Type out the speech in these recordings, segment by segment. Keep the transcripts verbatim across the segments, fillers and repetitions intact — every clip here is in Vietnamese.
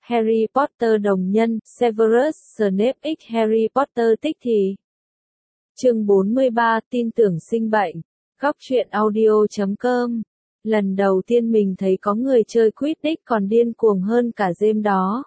Harry Potter đồng nhân, Severus Snape x Harry Potter tích thì. Chương bốn mươi ba, tin tưởng sinh bệnh. Góc truyện audio chấm com. Lần đầu tiên mình thấy có người chơi Quidditch còn điên cuồng hơn cả James đó.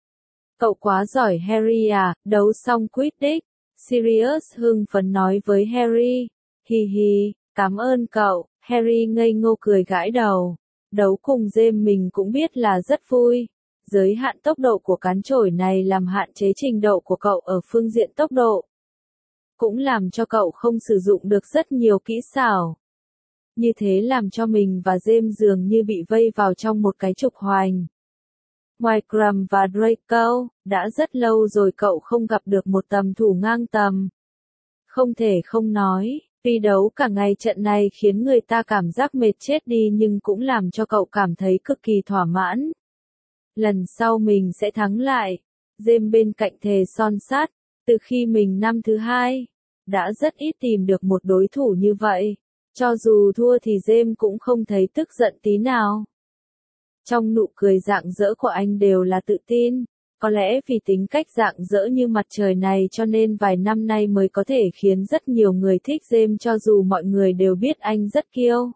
Cậu quá giỏi Harry à, đấu xong Quidditch. Sirius hưng phấn nói với Harry. Hi hi, cảm ơn cậu. Harry ngây ngô cười gãi đầu. Đấu cùng James mình cũng biết là rất vui. Giới hạn tốc độ của cán chổi này làm hạn chế trình độ của cậu ở phương diện tốc độ. Cũng làm cho cậu không sử dụng được rất nhiều kỹ xảo. Như thế làm cho mình và James dường như bị vây vào trong một cái trục hoành. Ngoài Krum và Draco, đã rất lâu rồi cậu không gặp được một tầm thủ ngang tầm. Không thể không nói, tuy đấu cả ngày trận này khiến người ta cảm giác mệt chết đi nhưng cũng làm cho cậu cảm thấy cực kỳ thỏa mãn. Lần sau mình sẽ thắng lại. James bên cạnh thề son sắt, từ khi mình năm thứ hai, đã rất ít tìm được một đối thủ như vậy. Cho dù thua thì James cũng không thấy tức giận tí nào. Trong nụ cười rạng rỡ của anh đều là tự tin. Có lẽ vì tính cách rạng rỡ như mặt trời này cho nên vài năm nay mới có thể khiến rất nhiều người thích James cho dù mọi người đều biết anh rất kiêu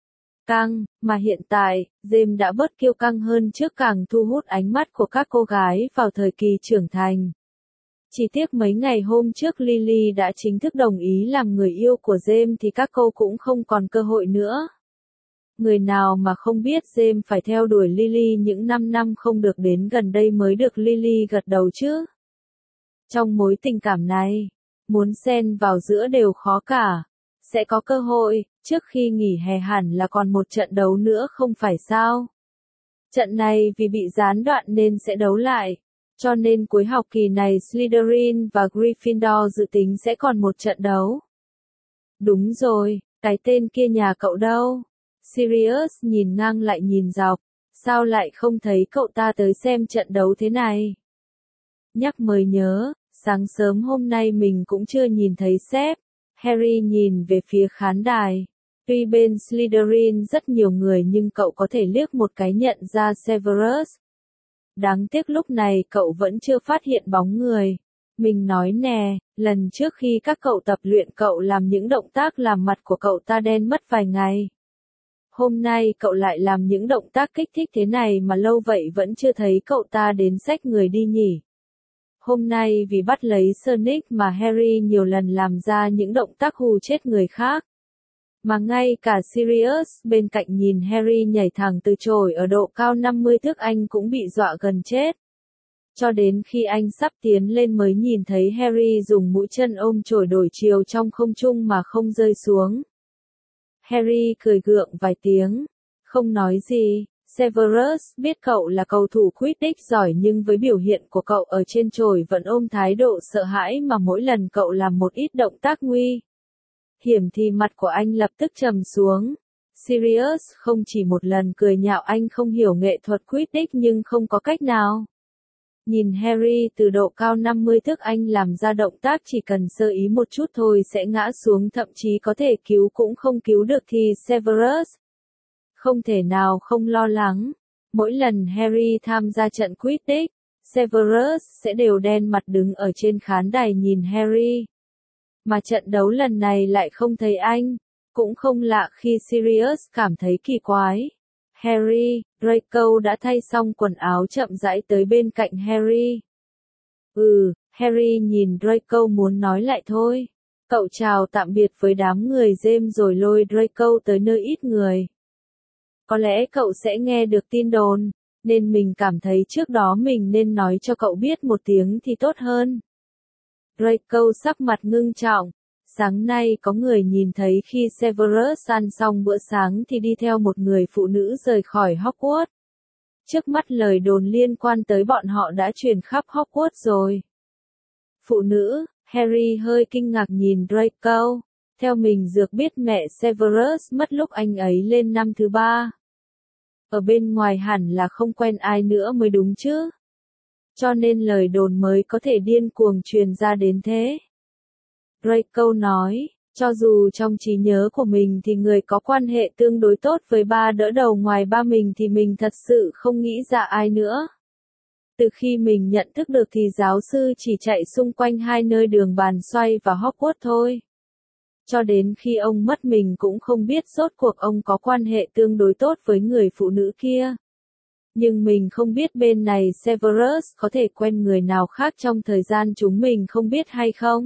căng, mà hiện tại, James đã bớt kiêu căng hơn trước càng thu hút ánh mắt của các cô gái vào thời kỳ trưởng thành. Chỉ tiếc mấy ngày hôm trước Lily đã chính thức đồng ý làm người yêu của James thì các cô cũng không còn cơ hội nữa. Người nào mà không biết James phải theo đuổi Lily những năm năm không được đến gần đây mới được Lily gật đầu chứ. Trong mối tình cảm này, muốn xen vào giữa đều khó cả. Sẽ có cơ hội, trước khi nghỉ hè hẳn là còn một trận đấu nữa không phải sao? Trận này vì bị gián đoạn nên sẽ đấu lại. Cho nên cuối học kỳ này Slytherin và Gryffindor dự tính sẽ còn một trận đấu. Đúng rồi, cái tên kia nhà cậu đâu? Sirius nhìn ngang lại nhìn dọc, sao lại không thấy cậu ta tới xem trận đấu thế này? Nhắc mới nhớ, sáng sớm hôm nay mình cũng chưa nhìn thấy sếp. Harry nhìn về phía khán đài. Tuy bên Slytherin rất nhiều người nhưng cậu có thể liếc một cái nhận ra Severus. Đáng tiếc lúc này cậu vẫn chưa phát hiện bóng người. Mình nói nè, lần trước khi các cậu tập luyện cậu làm những động tác làm mặt của cậu ta đen mất vài ngày. Hôm nay cậu lại làm những động tác kích thích thế này mà lâu vậy vẫn chưa thấy cậu ta đến xách người đi nhỉ. Hôm nay vì bắt lấy Sonic mà Harry nhiều lần làm ra những động tác hù chết người khác. Mà ngay cả Sirius bên cạnh nhìn Harry nhảy thẳng từ chổi ở độ cao năm mươi thước anh cũng bị dọa gần chết. Cho đến khi anh sắp tiến lên mới nhìn thấy Harry dùng mũi chân ôm chổi đổi chiều trong không trung mà không rơi xuống. Harry cười gượng vài tiếng, không nói gì. Severus biết cậu là cầu thủ Quidditch giỏi nhưng với biểu hiện của cậu ở trên chổi vẫn ôm thái độ sợ hãi mà mỗi lần cậu làm một ít động tác nguy hiểm thì mặt của anh lập tức trầm xuống. Sirius không chỉ một lần cười nhạo anh không hiểu nghệ thuật Quidditch nhưng không có cách nào. Nhìn Harry từ độ cao năm mươi thước anh làm ra động tác chỉ cần sơ ý một chút thôi sẽ ngã xuống thậm chí có thể cứu cũng không cứu được thì Severus không thể nào không lo lắng. Mỗi lần Harry tham gia trận Quidditch, Severus sẽ đều đen mặt đứng ở trên khán đài nhìn Harry. Mà trận đấu lần này lại không thấy anh. Cũng không lạ khi Sirius cảm thấy kỳ quái. Harry, Draco đã thay xong quần áo chậm rãi tới bên cạnh Harry. Ừ, Harry nhìn Draco muốn nói lại thôi. Cậu chào tạm biệt với đám người James rồi lôi Draco tới nơi ít người. Có lẽ cậu sẽ nghe được tin đồn, nên mình cảm thấy trước đó mình nên nói cho cậu biết một tiếng thì tốt hơn. Draco sắc mặt ngưng trọng. Sáng nay có người nhìn thấy khi Severus ăn xong bữa sáng thì đi theo một người phụ nữ rời khỏi Hogwarts. Trước mắt lời đồn liên quan tới bọn họ đã truyền khắp Hogwarts rồi. Phụ nữ, Harry hơi kinh ngạc nhìn Draco. Theo mình dược biết mẹ Severus mất lúc anh ấy lên năm thứ ba. Ở bên ngoài hẳn là không quen ai nữa mới đúng chứ. Cho nên lời đồn mới có thể điên cuồng truyền ra đến thế. Draco nói, cho dù trong trí nhớ của mình thì người có quan hệ tương đối tốt với ba đỡ đầu ngoài ba mình thì mình thật sự không nghĩ ra ai nữa. Từ khi mình nhận thức được thì giáo sư chỉ chạy xung quanh hai nơi đường bàn xoay và Hogwarts thôi. Cho đến khi ông mất mình cũng không biết rốt cuộc ông có quan hệ tương đối tốt với người phụ nữ kia. Nhưng mình không biết bên này Severus có thể quen người nào khác trong thời gian chúng mình không biết hay không.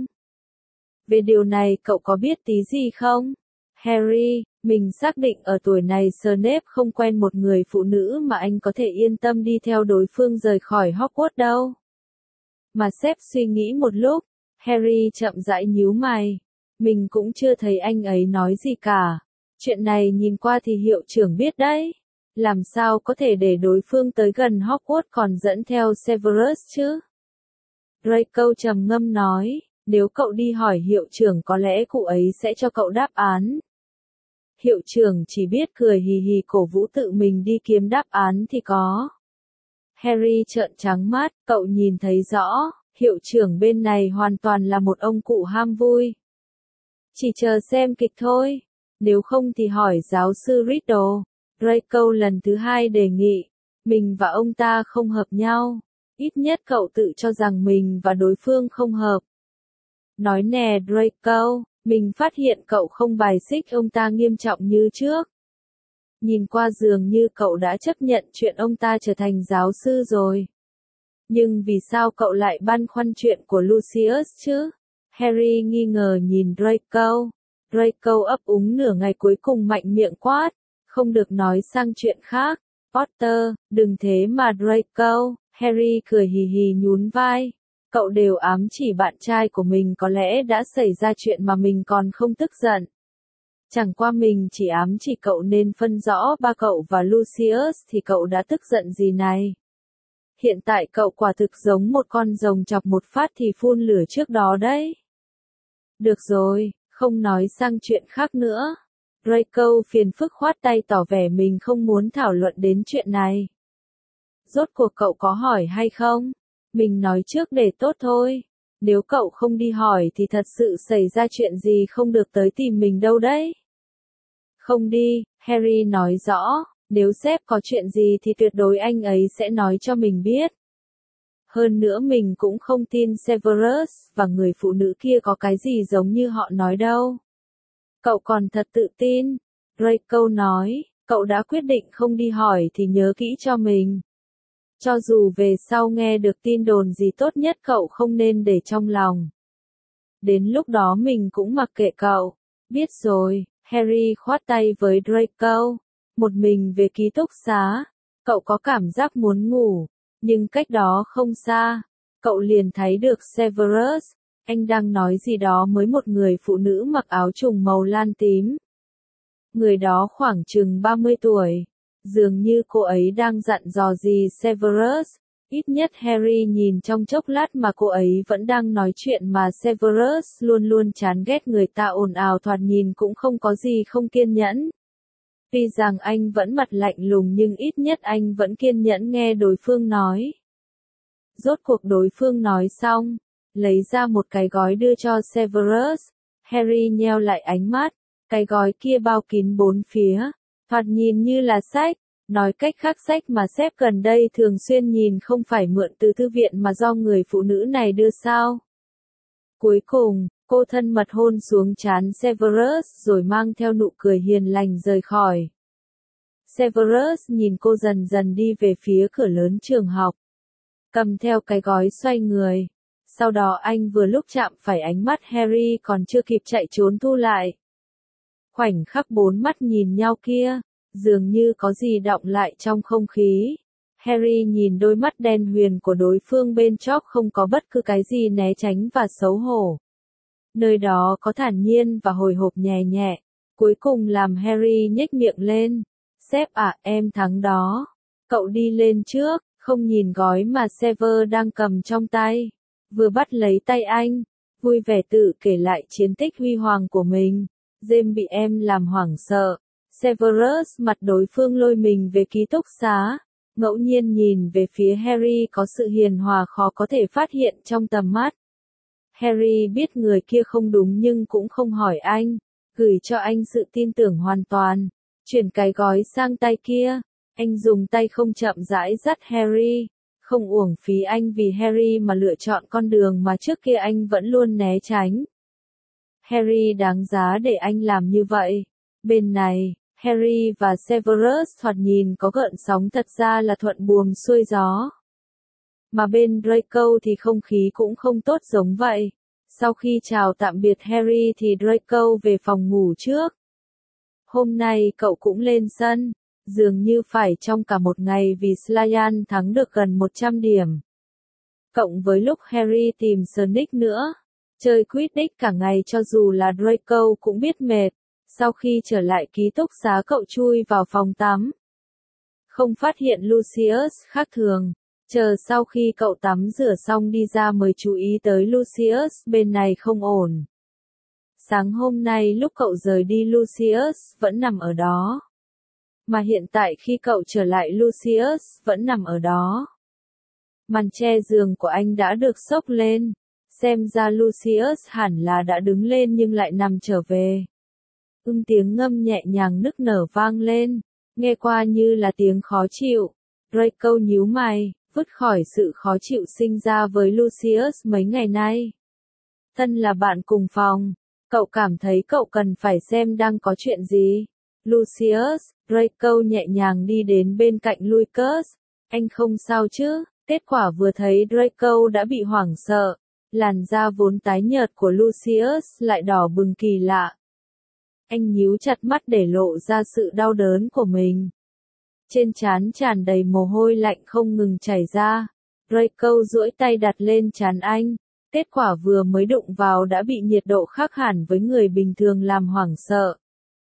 Về điều này cậu có biết tí gì không? Harry, mình xác định ở tuổi này Snape không quen một người phụ nữ mà anh có thể yên tâm đi theo đối phương rời khỏi Hogwarts đâu. Mà sếp suy nghĩ một lúc, Harry chậm rãi nhíu mày. Mình cũng chưa thấy anh ấy nói gì cả. Chuyện này nhìn qua thì hiệu trưởng biết đấy. Làm sao có thể để đối phương tới gần Hogwarts còn dẫn theo Severus chứ? Draco trầm ngâm nói, nếu cậu đi hỏi hiệu trưởng có lẽ cụ ấy sẽ cho cậu đáp án. Hiệu trưởng chỉ biết cười hì hì cổ vũ tự mình đi kiếm đáp án thì có. Harry trợn trắng mắt, cậu nhìn thấy rõ, hiệu trưởng bên này hoàn toàn là một ông cụ ham vui. Chỉ chờ xem kịch thôi, nếu không thì hỏi giáo sư Riddle. Draco lần thứ hai đề nghị, mình và ông ta không hợp nhau, ít nhất cậu tự cho rằng mình và đối phương không hợp. Nói nè Draco, mình phát hiện cậu không bài xích ông ta nghiêm trọng như trước. Nhìn qua dường như cậu đã chấp nhận chuyện ông ta trở thành giáo sư rồi. Nhưng vì sao cậu lại băn khoăn chuyện của Lucius chứ? Harry nghi ngờ nhìn Draco. Draco ấp úng nửa ngày cuối cùng mạnh miệng quát. Không được nói sang chuyện khác. Potter, đừng thế mà Draco. Harry cười hì hì nhún vai. Cậu đều ám chỉ bạn trai của mình có lẽ đã xảy ra chuyện mà mình còn không tức giận. Chẳng qua mình chỉ ám chỉ cậu nên phân rõ ba cậu và Lucius thì cậu đã tức giận gì này. Hiện tại cậu quả thực giống một con rồng chọc một phát thì phun lửa trước đó đấy. Được rồi, không nói sang chuyện khác nữa. Draco phiền phức khoát tay tỏ vẻ mình không muốn thảo luận đến chuyện này. Rốt cuộc cậu có hỏi hay không? Mình nói trước để tốt thôi. Nếu cậu không đi hỏi thì thật sự xảy ra chuyện gì không được tới tìm mình đâu đấy. Không đi, Harry nói rõ, nếu sếp có chuyện gì thì tuyệt đối anh ấy sẽ nói cho mình biết. Hơn nữa mình cũng không tin Severus và người phụ nữ kia có cái gì giống như họ nói đâu. Cậu còn thật tự tin. Draco nói, cậu đã quyết định không đi hỏi thì nhớ kỹ cho mình. Cho dù về sau nghe được tin đồn gì tốt nhất cậu không nên để trong lòng. Đến lúc đó mình cũng mặc kệ cậu. Biết rồi, Harry khoát tay với Draco. Một mình về ký túc xá. Cậu có cảm giác muốn ngủ. Nhưng cách đó không xa. Cậu liền thấy được Severus. Anh đang nói gì đó với một người phụ nữ mặc áo trùng màu lan tím. Người đó khoảng chừng ba mươi tuổi. Dường như cô ấy đang dặn dò gì Severus. Ít nhất Harry nhìn trong chốc lát mà cô ấy vẫn đang nói chuyện mà Severus luôn luôn chán ghét người ta ồn ào thoạt nhìn cũng không có gì không kiên nhẫn. Tuy rằng anh vẫn mặt lạnh lùng nhưng ít nhất anh vẫn kiên nhẫn nghe đối phương nói. Rốt cuộc đối phương nói xong, lấy ra một cái gói đưa cho Severus. Harry nheo lại ánh mắt, cái gói kia bao kín bốn phía, thoạt nhìn như là sách. Nói cách khác sách mà sếp gần đây thường xuyên nhìn không phải mượn từ thư viện mà do người phụ nữ này đưa sao. Cuối cùng, cô thân mật hôn xuống trán Severus rồi mang theo nụ cười hiền lành rời khỏi. Severus nhìn cô dần dần đi về phía cửa lớn trường học. Cầm theo cái gói xoay người. Sau đó anh vừa lúc chạm phải ánh mắt Harry còn chưa kịp chạy trốn thu lại. Khoảnh khắc bốn mắt nhìn nhau kia. Dường như có gì đọng lại trong không khí. Harry nhìn đôi mắt đen huyền của đối phương bên chóp không có bất cứ cái gì né tránh và xấu hổ. Nơi đó có thản nhiên và hồi hộp nhẹ nhẹ. Cuối cùng làm Harry nhếch miệng lên. Sếp à, em thắng đó. Cậu đi lên trước, không nhìn gói mà Sever đang cầm trong tay. Vừa bắt lấy tay anh. Vui vẻ tự kể lại chiến tích huy hoàng của mình. James bị em làm hoảng sợ. Severus mặt đối phương lôi mình về ký túc xá, ngẫu nhiên nhìn về phía Harry có sự hiền hòa khó có thể phát hiện trong tầm mắt. Harry biết người kia không đúng nhưng cũng không hỏi anh, gửi cho anh sự tin tưởng hoàn toàn, chuyển cái gói sang tay kia, anh dùng tay không chậm rãi dắt Harry, Không uổng phí anh vì Harry mà lựa chọn con đường mà trước kia anh vẫn luôn né tránh. Harry đáng giá để anh làm như vậy. Bên này, Harry và Severus thoạt nhìn có gợn sóng thật ra là thuận buồm xuôi gió. Mà bên Draco thì không khí cũng không tốt giống vậy. Sau khi chào tạm biệt Harry thì Draco về phòng ngủ trước. Hôm nay cậu cũng lên sân, dường như phải trong cả một ngày vì Slytherin thắng được gần một trăm điểm. Cộng với lúc Harry tìm Snape nữa, chơi Quidditch cả ngày cho dù là Draco cũng biết mệt. Sau khi trở lại ký túc xá cậu chui vào phòng tắm. Không phát hiện Lucius khác thường. Chờ sau khi cậu tắm rửa xong đi ra mới chú ý tới Lucius bên này không ổn. Sáng hôm nay lúc cậu rời đi Lucius vẫn nằm ở đó. Mà hiện tại khi cậu trở lại Lucius vẫn nằm ở đó. Màn che giường của anh đã được xốc lên. Xem ra Lucius hẳn là đã đứng lên nhưng lại nằm trở về. Ưng tiếng ngâm nhẹ nhàng nức nở vang lên. Nghe qua như là tiếng khó chịu. Draco nhíu mày, vứt khỏi sự khó chịu sinh ra với Lucius mấy ngày nay. Thân là bạn cùng phòng. Cậu cảm thấy cậu cần phải xem đang có chuyện gì. Lucius, Draco nhẹ nhàng đi đến bên cạnh Lucas. Anh không sao chứ? Kết quả vừa thấy Draco đã bị hoảng sợ. Làn da vốn tái nhợt của Lucius lại đỏ bừng kỳ lạ. Anh nhíu chặt mắt để lộ ra sự đau đớn của mình. Trên trán tràn đầy mồ hôi lạnh không ngừng chảy ra. Draco duỗi tay đặt lên trán anh. Kết quả vừa mới đụng vào đã bị nhiệt độ khác hẳn với người bình thường làm hoảng sợ.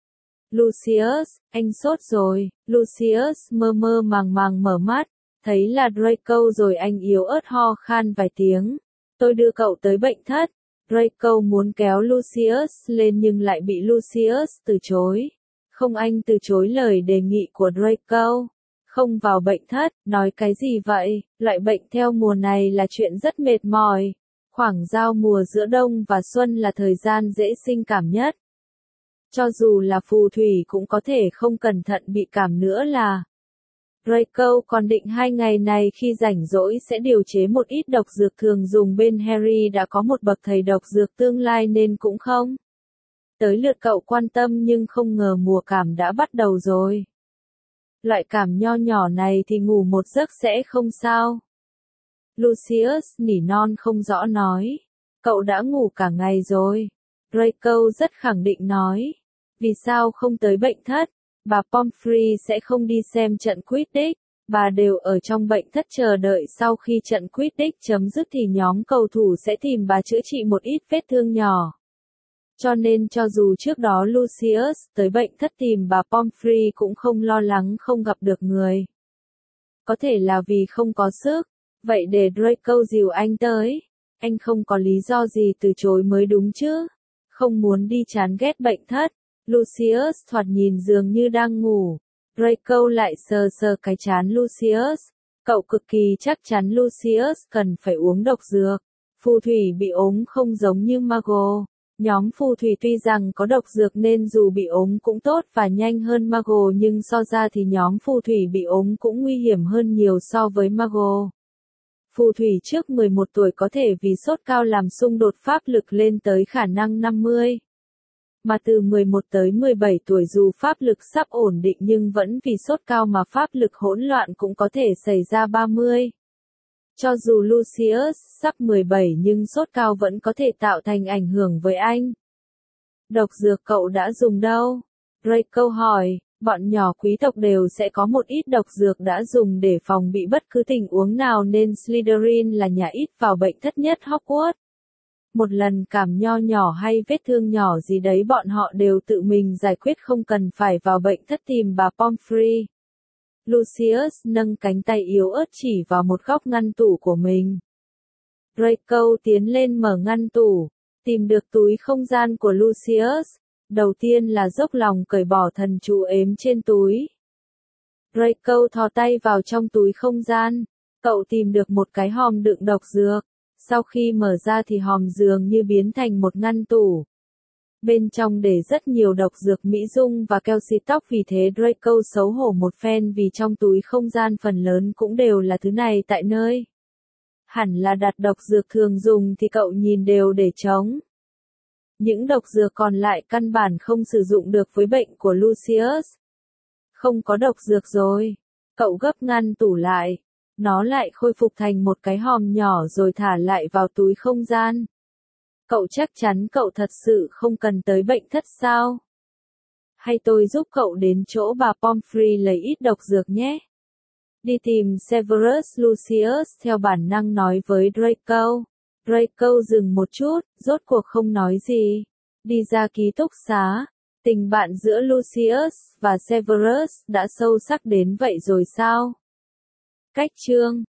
Lucius, anh sốt rồi. Lucius mơ mơ màng màng mở mắt. Thấy là Draco rồi anh yếu ớt ho khan vài tiếng. Tôi đưa cậu tới bệnh thất. Draco muốn kéo Lucius lên nhưng lại bị Lucius từ chối. Không, anh từ chối lời đề nghị của Draco. Không vào bệnh thất, nói cái gì vậy? Loại bệnh theo mùa này là chuyện rất mệt mỏi. Khoảng giao mùa giữa đông và xuân là thời gian dễ sinh cảm nhất. Cho dù là phù thủy cũng có thể không cẩn thận bị cảm nữa là. Draco còn định hai ngày này khi rảnh rỗi sẽ điều chế một ít độc dược thường dùng bên Harry đã có một bậc thầy độc dược tương lai nên cũng không. Tới lượt cậu quan tâm nhưng không ngờ mùa cảm đã bắt đầu rồi. Loại cảm nho nhỏ này thì ngủ một giấc sẽ không sao. Lucius nỉ non không rõ nói. Cậu đã ngủ cả ngày rồi. Draco rất khẳng định nói. Vì sao không tới bệnh thất? Bà Pomfrey sẽ không đi xem trận Quidditch. Bà đều ở trong bệnh thất chờ đợi sau khi trận Quidditch chấm dứt thì nhóm cầu thủ sẽ tìm bà chữa trị một ít vết thương nhỏ. Cho nên cho dù trước đó Lucius tới bệnh thất tìm bà Pomfrey cũng không lo lắng không gặp được người. Có thể là vì không có sức. Vậy để Draco dìu anh tới. Anh không có lý do gì từ chối mới đúng chứ. Không muốn đi chán ghét bệnh thất. Lucius thoạt nhìn dường như đang ngủ. Draco lại sờ sờ cái trán Lucius. Cậu cực kỳ chắc chắn Lucius cần phải uống độc dược. Phù thủy bị ốm không giống như Mago. Nhóm phù thủy tuy rằng có độc dược nên dù bị ốm cũng tốt và nhanh hơn Mago nhưng so ra thì nhóm phù thủy bị ốm cũng nguy hiểm hơn nhiều so với Mago. Phù thủy trước mười một tuổi có thể vì sốt cao làm xung đột pháp lực lên tới khả năng năm mươi. Mà từ mười một tới mười bảy tuổi dù pháp lực sắp ổn định nhưng vẫn vì sốt cao mà pháp lực hỗn loạn cũng có thể xảy ra ba mươi. Cho dù Lucius sắp mười bảy nhưng sốt cao vẫn có thể tạo thành ảnh hưởng với anh. Độc dược cậu đã dùng đâu? Draco hỏi, bọn nhỏ quý tộc đều sẽ có một ít độc dược đã dùng để phòng bị bất cứ tình huống nào nên Slytherin là nhà ít vào bệnh thất nhất Hogwarts. Một lần cảm nho nhỏ hay vết thương nhỏ gì đấy bọn họ đều tự mình giải quyết không cần phải vào bệnh thất tìm bà Pomfrey. Lucius nâng cánh tay yếu ớt chỉ vào một góc ngăn tủ của mình. Draco tiến lên mở ngăn tủ, tìm được túi không gian của Lucius. Đầu tiên là dốc lòng cởi bỏ thần chú ếm trên túi. Draco thò tay vào trong túi không gian. Cậu tìm được một cái hòm đựng độc dược. Sau khi mở ra thì hòm dường như biến thành một ngăn tủ. Bên trong để rất nhiều độc dược mỹ dung và keo xịt tóc, vì thế Draco xấu hổ một phen vì trong túi không gian phần lớn cũng đều là thứ này tại nơi hẳn là đặt độc dược thường dùng thì cậu nhìn đều để trống. Những độc dược còn lại căn bản không sử dụng được với bệnh của Lucius. Không có độc dược rồi. Cậu gấp ngăn tủ lại. Nó lại khôi phục thành một cái hòm nhỏ rồi thả lại vào túi không gian. Cậu chắc chắn cậu thật sự không cần tới bệnh thất sao? Hay tôi giúp cậu đến chỗ bà Pomfrey lấy ít độc dược nhé? Đi tìm Severus, Lucius theo bản năng nói với Draco. Draco dừng một chút, rốt cuộc không nói gì. Đi ra ký túc xá. Tình bạn giữa Lucius và Severus đã sâu sắc đến vậy rồi sao? Cách chương